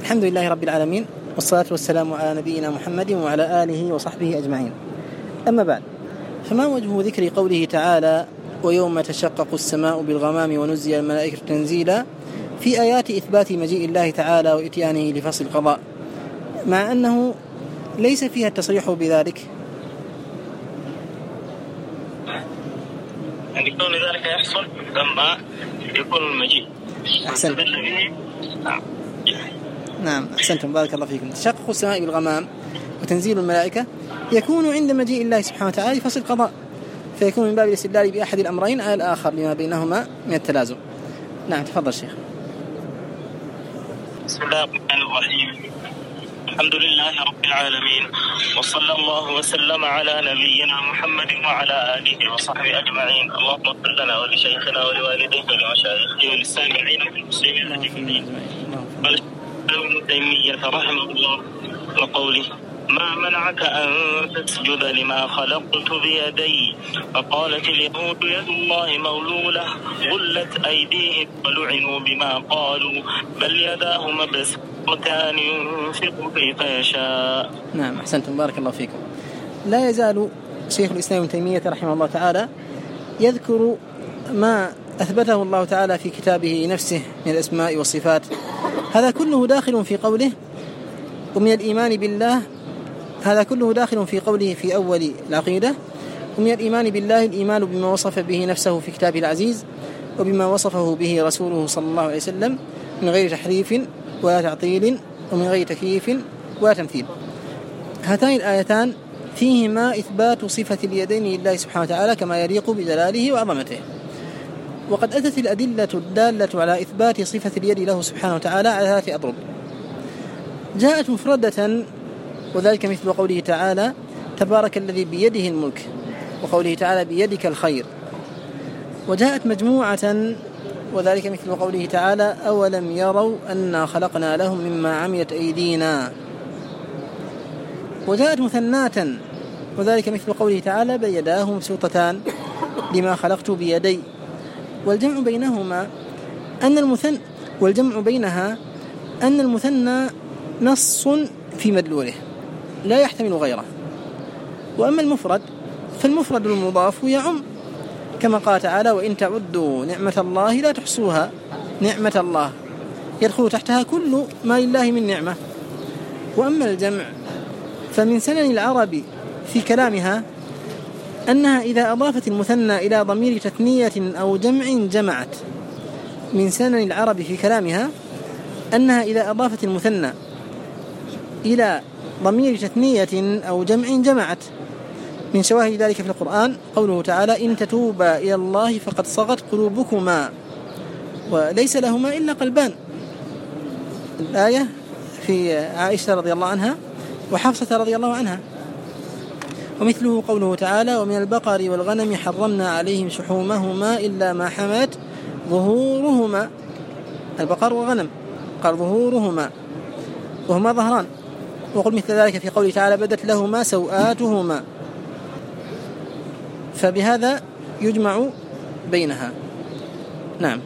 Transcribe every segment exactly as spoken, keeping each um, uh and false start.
الحمد لله رب العالمين، والصلاة والسلام على نبينا محمد وعلى آله وصحبه أجمعين. أما بعد، فما وجه ذكر قوله تعالى ويوم تشقق السماء بالغمام ونزل الملائكة تنزيلا في آيات إثبات مجيء الله تعالى وإتيانه لفصل القضاء، مع أنه ليس فيها التصريح بذلك؟ يعني كون ذلك يحصل لما يكون المجيء. أحسنت. نعم أحسنتم، بارك الله فيكم. تشقق السماء بالغمام وتنزيل الملائكة يكون عند مجيء الله سبحانه وتعالى لفصل القضاء، فيكون من باب الاستدلال بأحد الأمرين على الآخر لما بينهما من التلازم. نعم تفضل شيخ. بسم الله الرحمن الرحيم، الحمد لله رب العالمين، وصلى الله وسلم على نبينا محمد وعلى آله وصحبه أجمعين. اللهم اغفر لنا ولشيخنا ولوالديه ولمشايخه وللسامعين والمسلمين أجمعين. قال ابن تيمية رحمه الله وقوله ما منعك أن تسجد لما خلقت بيدي، فقالت اليهود يد الله مغلولة غلت أيديهم ولعنوا بما قالوا بل يداه مبسوطتان ينفق كيف يشاء. نعم أحسنتم، بارك الله فيكم. لا يزال شيخ الإسلام ابن تيمية رحمه الله تعالى يذكر ما أثبته الله تعالى في كتابه نفسه من الأسماء والصفات، هذا كله داخل في قوله ومن الإيمان بالله، هذا كله داخل في قوله في أول العقيدة ومن الإيمان بالله الإيمان بما وصف به نفسه في كتابه العزيز وبما وصفه به رسوله صلى الله عليه وسلم من غير تحريف ولا تعطيل ومن غير تكييف ولا تمثيل. هاتان الآيتان فيهما إثبات صفة اليدين لله سبحانه وتعالى كما يليق بجلاله وعظمته، وقد أتت الأدلة الدالة على إثبات صفة اليد له سبحانه وتعالى على ثلاثة أضرب. جاءت مفردة وذلك مثل قوله تعالى تبارك الذي بيده الملك، وقوله تعالى بيدك الخير. وجاءت مجموعة وذلك مثل قوله تعالى أولم يروا أنا خلقنا لهم مما عملت أيدينا. وجاءت مثناة وذلك مثل قوله تعالى بل يداه مبسوطتان لما خلقت بيدي. والجمع بينهما أن المثنى والجمع بينها أن المثنى نص في مدلوله لا يحتمل غيره، وأما المفرد فالمفرد المضاف يعم كما قال تعالى وإن تعدوا نعمة الله لا تحصوها. نعمة الله يدخل تحتها كل ما لله من نعمة. وأما الجمع فمن سنن العرب في كلامها أنها إذا أضافت المثنى إلى ضمير تثنية أو جمع جمعت. من سنن العرب في كلامها أنها إذا أضافت المثنى إلى ضمير تثنية أو جمع جمعت. من شواهد ذلك في القرآن قوله تعالى إن تتوبا إلى الله فقد صغت قلوبكما وليس لهما إلا قلبان، الآية في عائشة رضي الله عنها وحفصة رضي الله عنها. ومثله قوله تعالى ومن البقر والغنم حرمنا عليهم شحومهما إلا ما حملت ظهورهما. البقر والغنم قال ظهورهما وهما ظهران. وقل مثل ذلك في قوله تعالى بدت لهما سوآتهما. فبهذا يجمع بينها. نعم.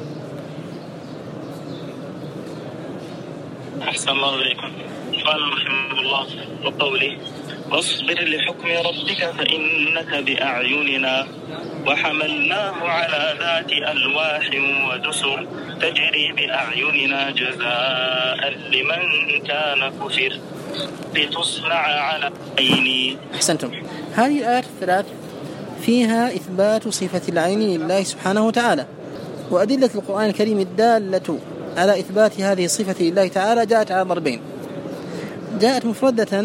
أحسن الله إليكم. قال رحمه الله وقوله واصبر لحكم ربك فإنك بأعيننا وحملناه على ذات ألواح ودسر تجري بأعيننا جزاء لمن كان كفر لتصنع على عيني. أحسنتم. هذه الآيات الثلاث فيها إثبات صفة العين لله سبحانه وتعالى، وأدلة القرآن الكريم الدالة على إثبات هذه الصفة لله تعالى جاءت على ضربين. جاءت مفردة،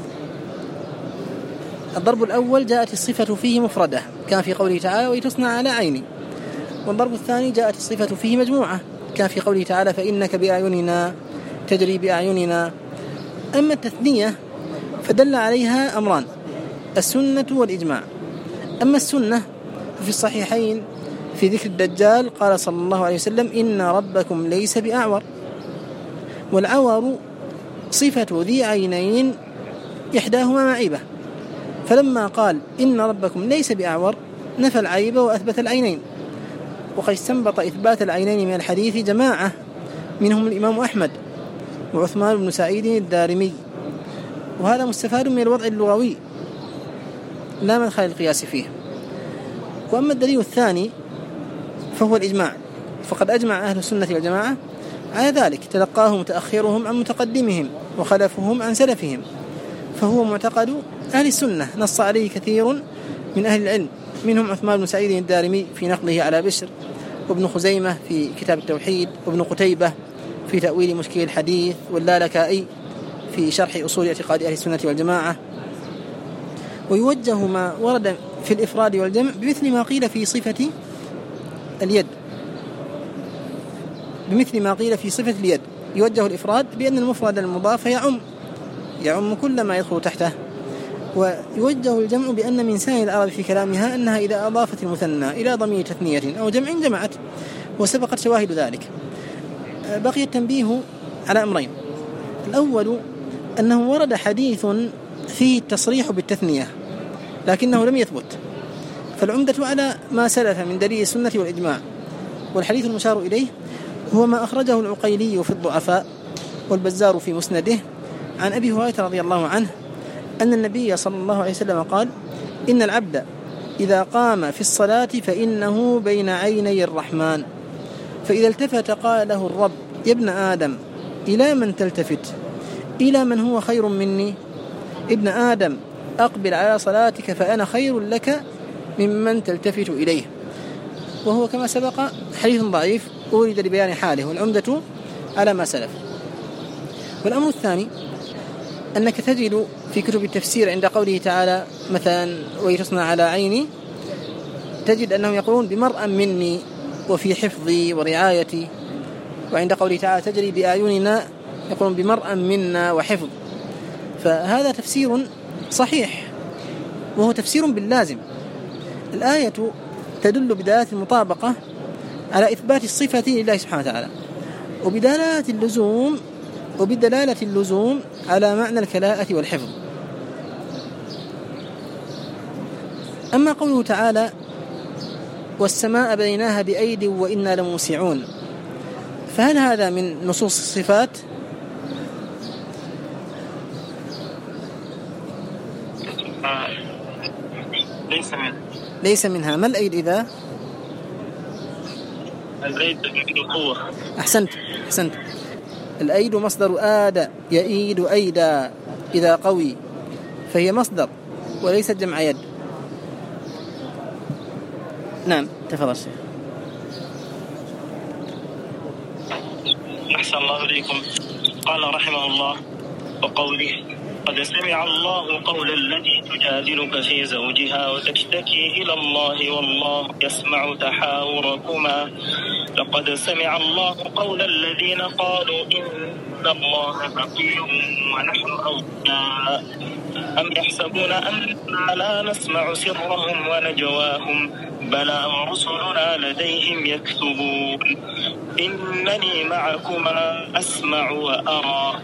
الضرب الأول جاءت الصفة فيه مفردة كان في قوله تعالى وتصنع على عيني. والضرب الثاني جاءت الصفة فيه مجموعة كان في قوله تعالى فإنك بأعيننا تجري بأعيننا. أما التثنية فدل عليها أمران السنة والإجماع. أما السنة في الصحيحين في ذكر الدجال قال صلى الله عليه وسلم إن ربكم ليس بأعور، والعور صفة ذي عينين إحداهما معيبة، فلما قال إن ربكم ليس بأعور نفى العيب وأثبت العينين. وقد استنبط إثبات العينين من الحديث جماعة منهم الإمام أحمد وعثمان بن سعيد الدارمي. وهذا مستفاد من الوضع اللغوي لا مدخل القياس فيه. وأما الدليل الثاني فهو الإجماع، فقد أجمع أهل السنة والجماعة على ذلك، تلقاه متأخرهم عن متقدمهم وخلفهم عن سلفهم، فهو معتقد أهل السنة نص عليه كثير من أهل العلم، منهم عثمان بن سعيد الدارمي في نقله على بشر، وابن خزيمة في كتاب التوحيد، وابن قتيبة في تأويل مشكل الحديث، واللالكائي في شرح أصول اعتقاد أهل السنة والجماعة. ويوجه ما ورد في الإفراد والجمع بمثل ما قيل في صفة اليد بمثل ما قيل في صفة اليد يوجه الإفراد بأن المفرد المضاف يعم يعم كل ما يدخل تحته. ويوجه الجمع بأن من سائر العرب في كلامها أنها إذا أضافت المثنى إلى ضمير تثنية أو جمع جمعت، وسبقت شواهد ذلك. بقي التنبيه على أمرين: الأول أنه ورد حديث فيه التصريح بالتثنية لكنه لم يثبت، فالعمدة على ما سلف من دليل السنة والإجماع. والحديث المشار إليه هو ما أخرجه العقيلي في الضعفاء والبزار في مسنده عن أبي هريرة رضي الله عنه أن النبي صلى الله عليه وسلم قال: إن العبد إذا قام في الصلاة فإنه بين عيني الرحمن، فإذا التفت قال له الرب: يا ابن آدم إلى من تلتفت؟ إلى من هو خير مني؟ ابن آدم أقبل على صلاتك فأنا خير لك ممن تلتفت إليه. وهو كما سبق حديث ضعيف أورد لبيان حاله، والعمدة على ما سلف. والأمر الثاني أنك تجد في كتب التفسير عند قوله تعالى مثلا ويتصنع على عيني، تجد أنهم يقولون بمرأ مني وفي حفظي ورعايتي، وعند قوله تعالى تجري بأعيننا يقولون بمرأ منا وحفظ. فهذا تفسير صحيح وهو تفسير باللازم. الآية تدل بدلالة المطابقة على إثبات الصفة لله سبحانه وتعالى، وبدلالة اللزوم وبدلالة اللزوم على معنى الكلاءة والحفظ. أما قوله تعالى والسماء بنيناها بأيد وإنا لموسعون، فهل هذا من نصوص الصفات؟ ليس من ليس منها. ما الأيد إذا؟ الأيد القوة. أحسنت أحسنت الأيد مصدر آد يأيد أيدا إذا قوي، فهي مصدر وليس جمع يد. نعم تفضل الشيخ. أحسن الله إليكم. قال رحمه الله وقوله قد سمع الله قول التي تجادلك في زوجها وتشتكي إلى الله والله يسمع تحاوركما لقد سمع الله قول الذين قالوا إن الله فقير ونحن أغنياء أم يحسبون أننا لا نسمع سرهم ونجواهم بلى ورسلنا لديهم يكتبون إنني معكما أسمع وأرى.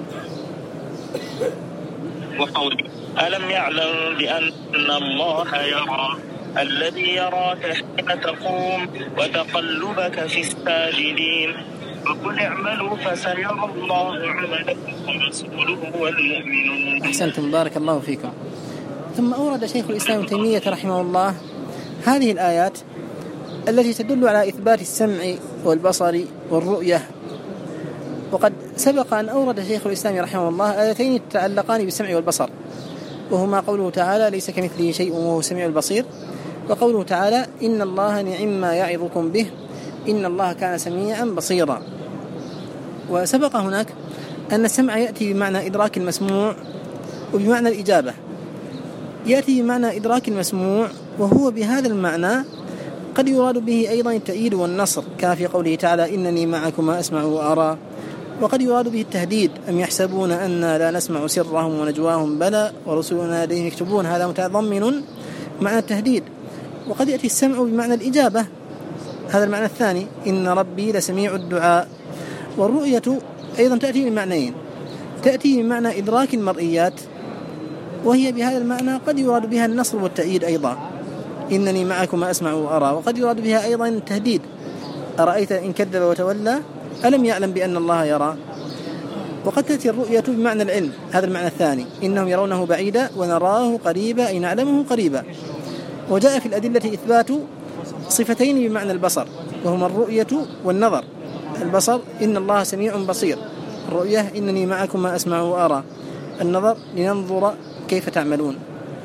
وقول ألم يعلم بأن الله يرى الذي يراك حين تقوم وتقلبك في الساجدين وقل اعملوا فسيرى الله عملكم ورسوله والمؤمنون. أحسنتم بارك الله فيكم. ثم أورد شيخ الإسلام ابن تيمية رحمه الله هذه الآيات التي تدل على إثبات السمع والبصر والرؤية. وقد سبق أن أورد شيخ الإسلام رحمه الله آيتين تتعلقان بالسمع والبصر، وهما قوله تعالى ليس كمثله شيء وهو السميع البصير، وقوله تعالى إن الله نعم ما يعظكم به إن الله كان سميعا بصيرا. وسبق هناك أن السمع يأتي بمعنى إدراك المسموع وبمعنى الإجابة. يأتي بمعنى إدراك المسموع وهو بهذا المعنى قد يراد به أيضا التأييد والنصر كما في قوله تعالى إنني معكما أسمع وأرى، وقد يراد به التهديد أم يحسبون أننا لا نسمع سرهم ونجواهم بلى ورسلنا لديهم يكتبون، هذا متضمن معنى التهديد. وقد يأتي السمع بمعنى الإجابة، هذا المعنى الثاني إن ربي لسميع الدعاء. والرؤية أيضا تأتي بمعنيين، تأتي بمعنى إدراك المرئيات وهي بهذا المعنى قد يراد بها النصر والتأييد أيضا إنني معكما أسمع وأرى، وقد يراد بها أيضا التهديد أرأيت إن كذب وتولى ألم يعلم بأن الله يرى. وقد تأتي الرؤية بمعنى العلم، هذا المعنى الثاني، إنهم يرونه بعيدا ونراه قريبا أي نعلمه قريبا. وجاء في الأدلة إثبات صفتين بمعنى البصر، وهما الرؤية والنظر. البصر إن الله سميع بصير، الرؤية إنني معكم ما أسمع وأرى، النظر لننظر كيف تعملون.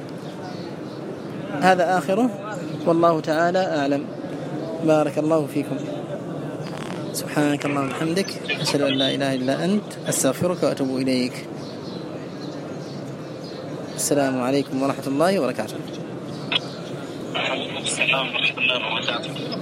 هذا آخره، والله تعالى أعلم. بارك الله فيكم. سبحانك اللهم وبحمدك، أشهد أن لا إله إلا أنت، أستغفرك وأتوب إليك. السلام عليكم ورحمة الله وبركاته. السلام ورحمة الله وبركاته.